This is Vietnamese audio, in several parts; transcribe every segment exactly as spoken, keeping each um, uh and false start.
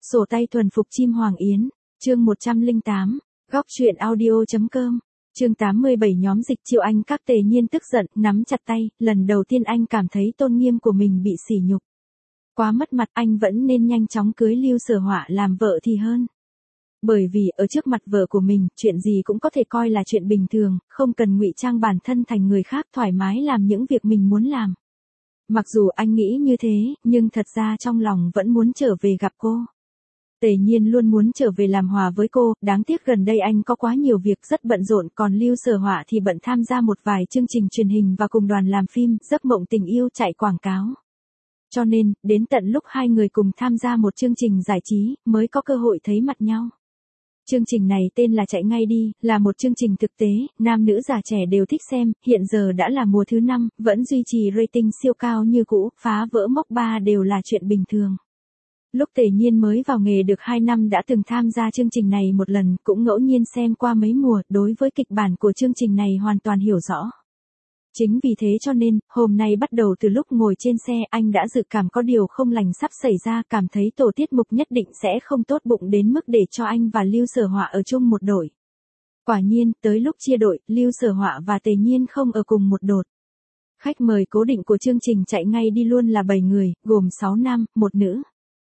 Sổ tay thuần phục chim hoàng yến, chương một trăm lẻ tám, góc truyện audio.com, chương tám mươi bảy nhóm dịch chiêu anh các Tề Nhiên tức giận, nắm chặt tay, lần đầu tiên anh cảm thấy tôn nghiêm của mình bị sỉ nhục. Quá mất mặt, anh vẫn nên nhanh chóng cưới Lưu Sở Họa làm vợ thì hơn. Bởi vì ở trước mặt vợ của mình, chuyện gì cũng có thể coi là chuyện bình thường, không cần ngụy trang bản thân thành người khác, thoải mái làm những việc mình muốn làm. Mặc dù anh nghĩ như thế, nhưng thật ra trong lòng vẫn muốn trở về gặp cô. Tề Nhiên luôn muốn trở về làm hòa với cô, đáng tiếc gần đây anh có quá nhiều việc rất bận rộn, còn Lưu Sở Họa thì bận tham gia một vài chương trình truyền hình và cùng đoàn làm phim, Giấc mộng tình yêu chạy quảng cáo. Cho nên, đến tận lúc hai người cùng tham gia một chương trình giải trí, mới có cơ hội thấy mặt nhau. Chương trình này tên là Chạy Ngay Đi, là một chương trình thực tế, nam nữ già trẻ đều thích xem, hiện giờ đã là mùa thứ năm, vẫn duy trì rating siêu cao như cũ, phá vỡ mốc ba đều là chuyện bình thường. Lúc Tề Nhiên mới vào nghề được hai năm đã từng tham gia chương trình này một lần, cũng ngẫu nhiên xem qua mấy mùa, đối với kịch bản của chương trình này hoàn toàn hiểu rõ. Chính vì thế cho nên, hôm nay bắt đầu từ lúc ngồi trên xe anh đã dự cảm có điều không lành sắp xảy ra, cảm thấy tổ tiết mục nhất định sẽ không tốt bụng đến mức để cho anh và Lưu Sở Họa ở chung một đội. Quả nhiên, tới lúc chia đội, Lưu Sở Họa và Tề Nhiên không ở cùng một đột. Khách mời cố định của chương trình Chạy Ngay Đi luôn là bảy người, gồm sáu nam, một nữ.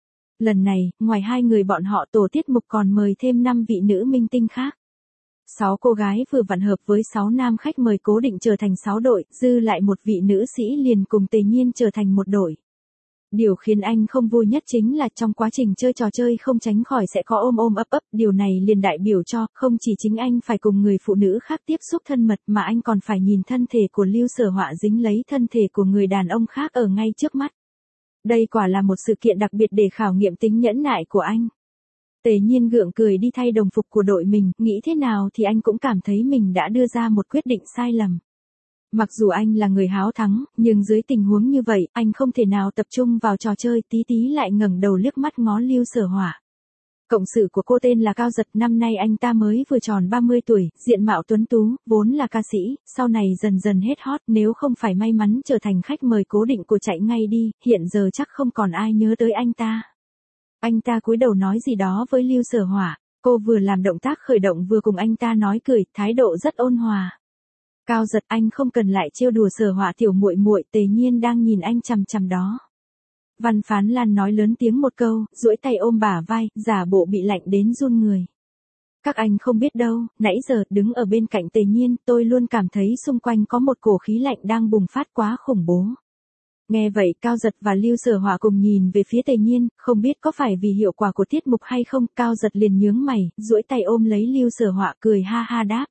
Lần này, ngoài hai người bọn họ tổ tiết mục còn mời thêm năm vị nữ minh tinh khác. Sáu cô gái vừa vặn hợp với sáu nam khách mời cố định trở thành sáu đội, dư lại một vị nữ sĩ liền cùng Tề Nhiên trở thành một đội. Điều khiến anh không vui nhất chính là trong quá trình chơi trò chơi không tránh khỏi sẽ có ôm ôm ấp ấp, điều này liền đại biểu cho, không chỉ chính anh phải cùng người phụ nữ khác tiếp xúc thân mật mà anh còn phải nhìn thân thể của Lưu Sở Họa dính lấy thân thể của người đàn ông khác ở ngay trước mắt. Đây quả là một sự kiện đặc biệt để khảo nghiệm tính nhẫn nại của anh. Tề Nhiên gượng cười đi thay đồng phục của đội mình, nghĩ thế nào thì anh cũng cảm thấy mình đã đưa ra một quyết định sai lầm. Mặc dù anh là người háo thắng, nhưng dưới tình huống như vậy, anh không thể nào tập trung vào trò chơi, tí tí lại ngẩng đầu liếc mắt ngó Lưu Sở Họa. Cộng sự của cô tên là Cao Giật, năm nay anh ta mới vừa tròn ba mươi tuổi, diện mạo tuấn tú, vốn là ca sĩ, sau này dần dần hết hot, nếu không phải may mắn trở thành khách mời cố định của Chạy Ngay Đi, hiện giờ chắc không còn ai nhớ tới anh ta. Anh ta cúi đầu nói gì đó với Lưu Sở Họa, cô vừa làm động tác khởi động vừa cùng anh ta nói cười, thái độ rất ôn hòa. Cao Giật, anh không cần lại trêu đùa Sở Họa tiểu muội muội, Tề Nhiên đang nhìn anh chằm chằm đó. Văn Phán Lan nói lớn tiếng một câu, duỗi tay ôm bả vai, giả bộ bị lạnh đến run người. Các anh không biết đâu, nãy giờ đứng ở bên cạnh Tề Nhiên, tôi luôn cảm thấy xung quanh có một cổ khí lạnh đang bùng phát quá khủng bố. Nghe vậy Cao Giật và Lưu Sở Họa cùng nhìn về phía Tề Nhiên, không biết có phải vì hiệu quả của tiết mục hay không, Cao Giật liền nhướng mày, duỗi tay ôm lấy Lưu Sở Họa cười ha ha đáp.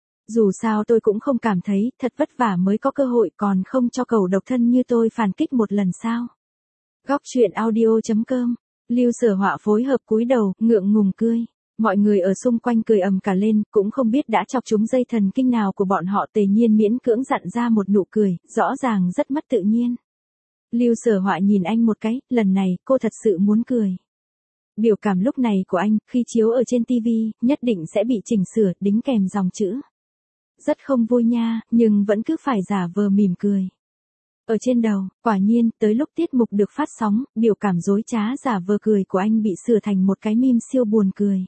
Dù sao tôi cũng không cảm thấy, thật vất vả mới có cơ hội, còn không cho cẩu độc thân như tôi phản kích một lần sao. Góc truyện audio.com, Lưu Sở Họa phối hợp cúi đầu, ngượng ngùng cười. Mọi người ở xung quanh cười ầm cả lên, cũng không biết đã chọc trúng dây thần kinh nào của bọn họ. Tề Nhiên miễn cưỡng dặn ra một nụ cười, rõ ràng rất mất tự nhiên. Lưu Sở Họa nhìn anh một cái, lần này cô thật sự muốn cười. Biểu cảm lúc này của anh, khi chiếu ở trên ti vi, nhất định sẽ bị chỉnh sửa, đính kèm dòng chữ. Rất không vui nha, nhưng vẫn cứ phải giả vờ mỉm cười. Ở trên đầu, quả nhiên, tới lúc tiết mục được phát sóng, biểu cảm dối trá giả vờ cười của anh bị sửa thành một cái meme siêu buồn cười.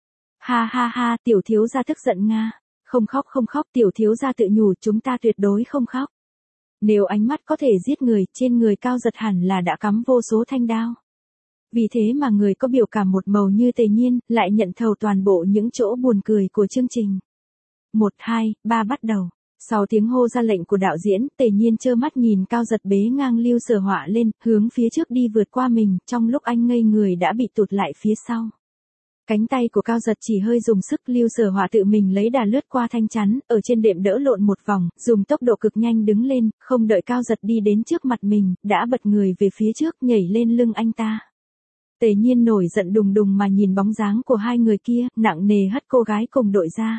Ha ha ha, tiểu thiếu gia tức giận nga. Không khóc không khóc, tiểu thiếu gia tự nhủ, chúng ta tuyệt đối không khóc. Nếu ánh mắt có thể giết người, trên người Cao Giật hẳn là đã cắm vô số thanh đao. Vì thế mà người có biểu cảm một màu như Tề Nhiên, lại nhận thầu toàn bộ những chỗ buồn cười của chương trình. Một, hai, ba bắt đầu. Sau tiếng hô ra lệnh của đạo diễn, Tề Nhiên trơ mắt nhìn Cao Giật bế ngang Lưu Sở Họa lên, hướng phía trước đi vượt qua mình, trong lúc anh ngây người đã bị tụt lại phía sau. Cánh tay của Cao Giật chỉ hơi dùng sức, Lưu Sở Họa tự mình lấy đà lướt qua thanh chắn, ở trên đệm đỡ lộn một vòng, dùng tốc độ cực nhanh đứng lên, không đợi Cao Giật đi đến trước mặt mình, đã bật người về phía trước, nhảy lên lưng anh ta. Tề Nhiên nổi giận đùng đùng mà nhìn bóng dáng của hai người kia, nặng nề hất cô gái cùng đội ra.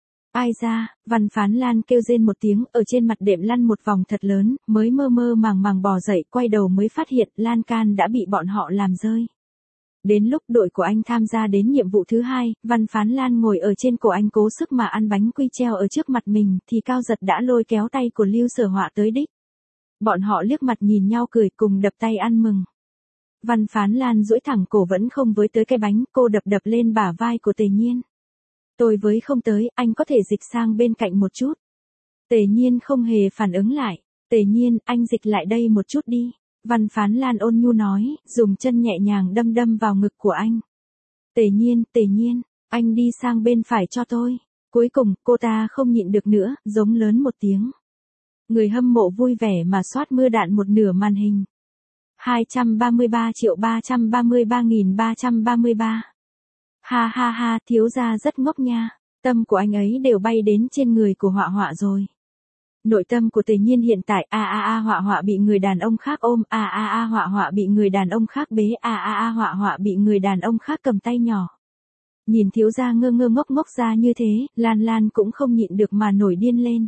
Ai ra, Văn Phán Lan kêu rên một tiếng, ở trên mặt đệm lăn một vòng thật lớn, mới mơ mơ màng màng bò dậy, quay đầu mới phát hiện lan can đã bị bọn họ làm rơi. Đến lúc đội của anh tham gia đến nhiệm vụ thứ hai, Văn Phán Lan ngồi ở trên cổ anh cố sức mà ăn bánh quy treo ở trước mặt mình, thì Cao Giật đã lôi kéo tay của Lưu Sở Họa tới đích. Bọn họ liếc mặt nhìn nhau cười cùng đập tay ăn mừng. Văn Phán Lan duỗi thẳng cổ vẫn không với tới cái bánh, cô đập đập lên bả vai của Tề Nhiên. Tôi với không tới, anh có thể dịch sang bên cạnh một chút. Tề Nhiên không hề phản ứng lại. Tề Nhiên, anh dịch lại đây một chút đi. Văn Phán Lan ôn nhu nói, dùng chân nhẹ nhàng đâm đâm vào ngực của anh. Tề Nhiên, Tề Nhiên, anh đi sang bên phải cho tôi. Cuối cùng, cô ta không nhịn được nữa, giống lớn một tiếng. Người hâm mộ vui vẻ mà soát mưa đạn một nửa màn hình. hai trăm ba mươi ba triệu ba trăm ba mươi ba nghìn ba trăm ba mươi ba. Ha ha ha, thiếu gia rất ngốc nha. Tâm của anh ấy đều bay đến trên người của Họa Họa rồi. Nội tâm của Tề Nhiên hiện tại, a a a Họa Họa bị người đàn ông khác ôm, a a a Họa Họa bị người đàn ông khác bế, a a a Họa Họa bị người đàn ông khác cầm tay nhỏ. Nhìn thiếu gia ngơ ngơ ngốc ngốc ra như thế, Lan Lan cũng không nhịn được mà nổi điên lên.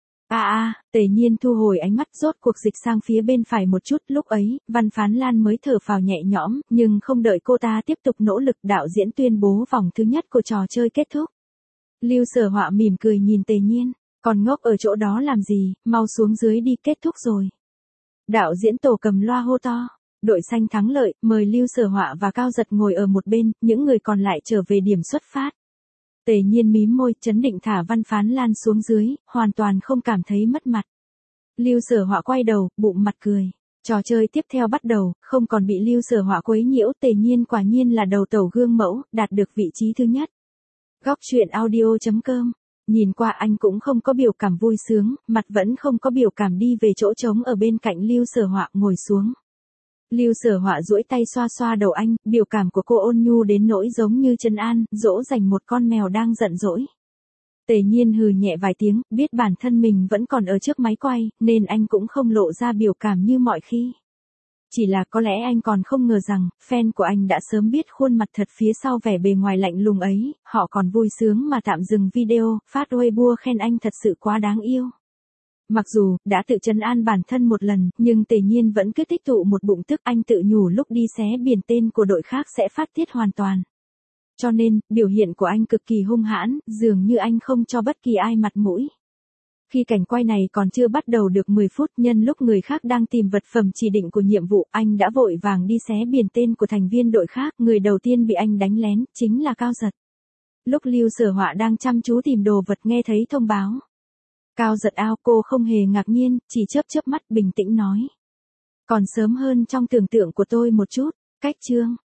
A a, Tề Nhiên thu hồi ánh mắt, rốt cuộc dịch sang phía bên phải một chút, lúc ấy, Văn Phán Lan mới thở phào nhẹ nhõm, nhưng không đợi cô ta tiếp tục nỗ lực, đạo diễn tuyên bố vòng thứ nhất của trò chơi kết thúc. Lưu Sở Họa mỉm cười nhìn Tề Nhiên, còn ngốc ở chỗ đó làm gì, mau xuống dưới đi, kết thúc rồi. Đạo diễn Tổ cầm loa hô to, đội xanh thắng lợi, mời Lưu Sở Họa và Cao Giật ngồi ở một bên, những người còn lại trở về điểm xuất phát. Tề Nhiên mím môi, chấn định thả Văn Phán Lan xuống dưới, hoàn toàn không cảm thấy mất mặt. Lưu Sở Họa quay đầu, bụng mặt cười. Trò chơi tiếp theo bắt đầu, không còn bị Lưu Sở Họa quấy nhiễu, Tề Nhiên quả nhiên là đầu tàu gương mẫu, đạt được vị trí thứ nhất. Góc truyện audio chấm com. Nhìn qua anh cũng không có biểu cảm vui sướng, mặt vẫn không có biểu cảm, đi về chỗ trống ở bên cạnh Lưu Sở Họa, ngồi xuống. Lưu Sở Họa duỗi tay xoa xoa đầu anh, biểu cảm của cô ôn nhu đến nỗi giống như trấn an, dỗ dành một con mèo đang giận dỗi. Tề Nhiên hừ nhẹ vài tiếng, biết bản thân mình vẫn còn ở trước máy quay, nên anh cũng không lộ ra biểu cảm như mọi khi. Chỉ là có lẽ anh còn không ngờ rằng, fan của anh đã sớm biết khuôn mặt thật phía sau vẻ bề ngoài lạnh lùng ấy, họ còn vui sướng mà tạm dừng video, phát Weibo khen anh thật sự quá đáng yêu. Mặc dù, đã tự trấn an bản thân một lần, nhưng Tề Nhiên vẫn cứ tích tụ một bụng tức, anh tự nhủ lúc đi xé biển tên của đội khác sẽ phát tiết hoàn toàn. Cho nên, biểu hiện của anh cực kỳ hung hãn, dường như anh không cho bất kỳ ai mặt mũi. Khi cảnh quay này còn chưa bắt đầu được mười phút, nhân lúc người khác đang tìm vật phẩm chỉ định của nhiệm vụ, anh đã vội vàng đi xé biển tên của thành viên đội khác, người đầu tiên bị anh đánh lén, chính là Cao Giật. Lúc Lưu Sở Họa đang chăm chú tìm đồ vật nghe thấy thông báo. Cao Giật ao, cô không hề ngạc nhiên, chỉ chớp chớp mắt bình tĩnh nói. Còn sớm hơn trong tưởng tượng của tôi một chút, cách chương.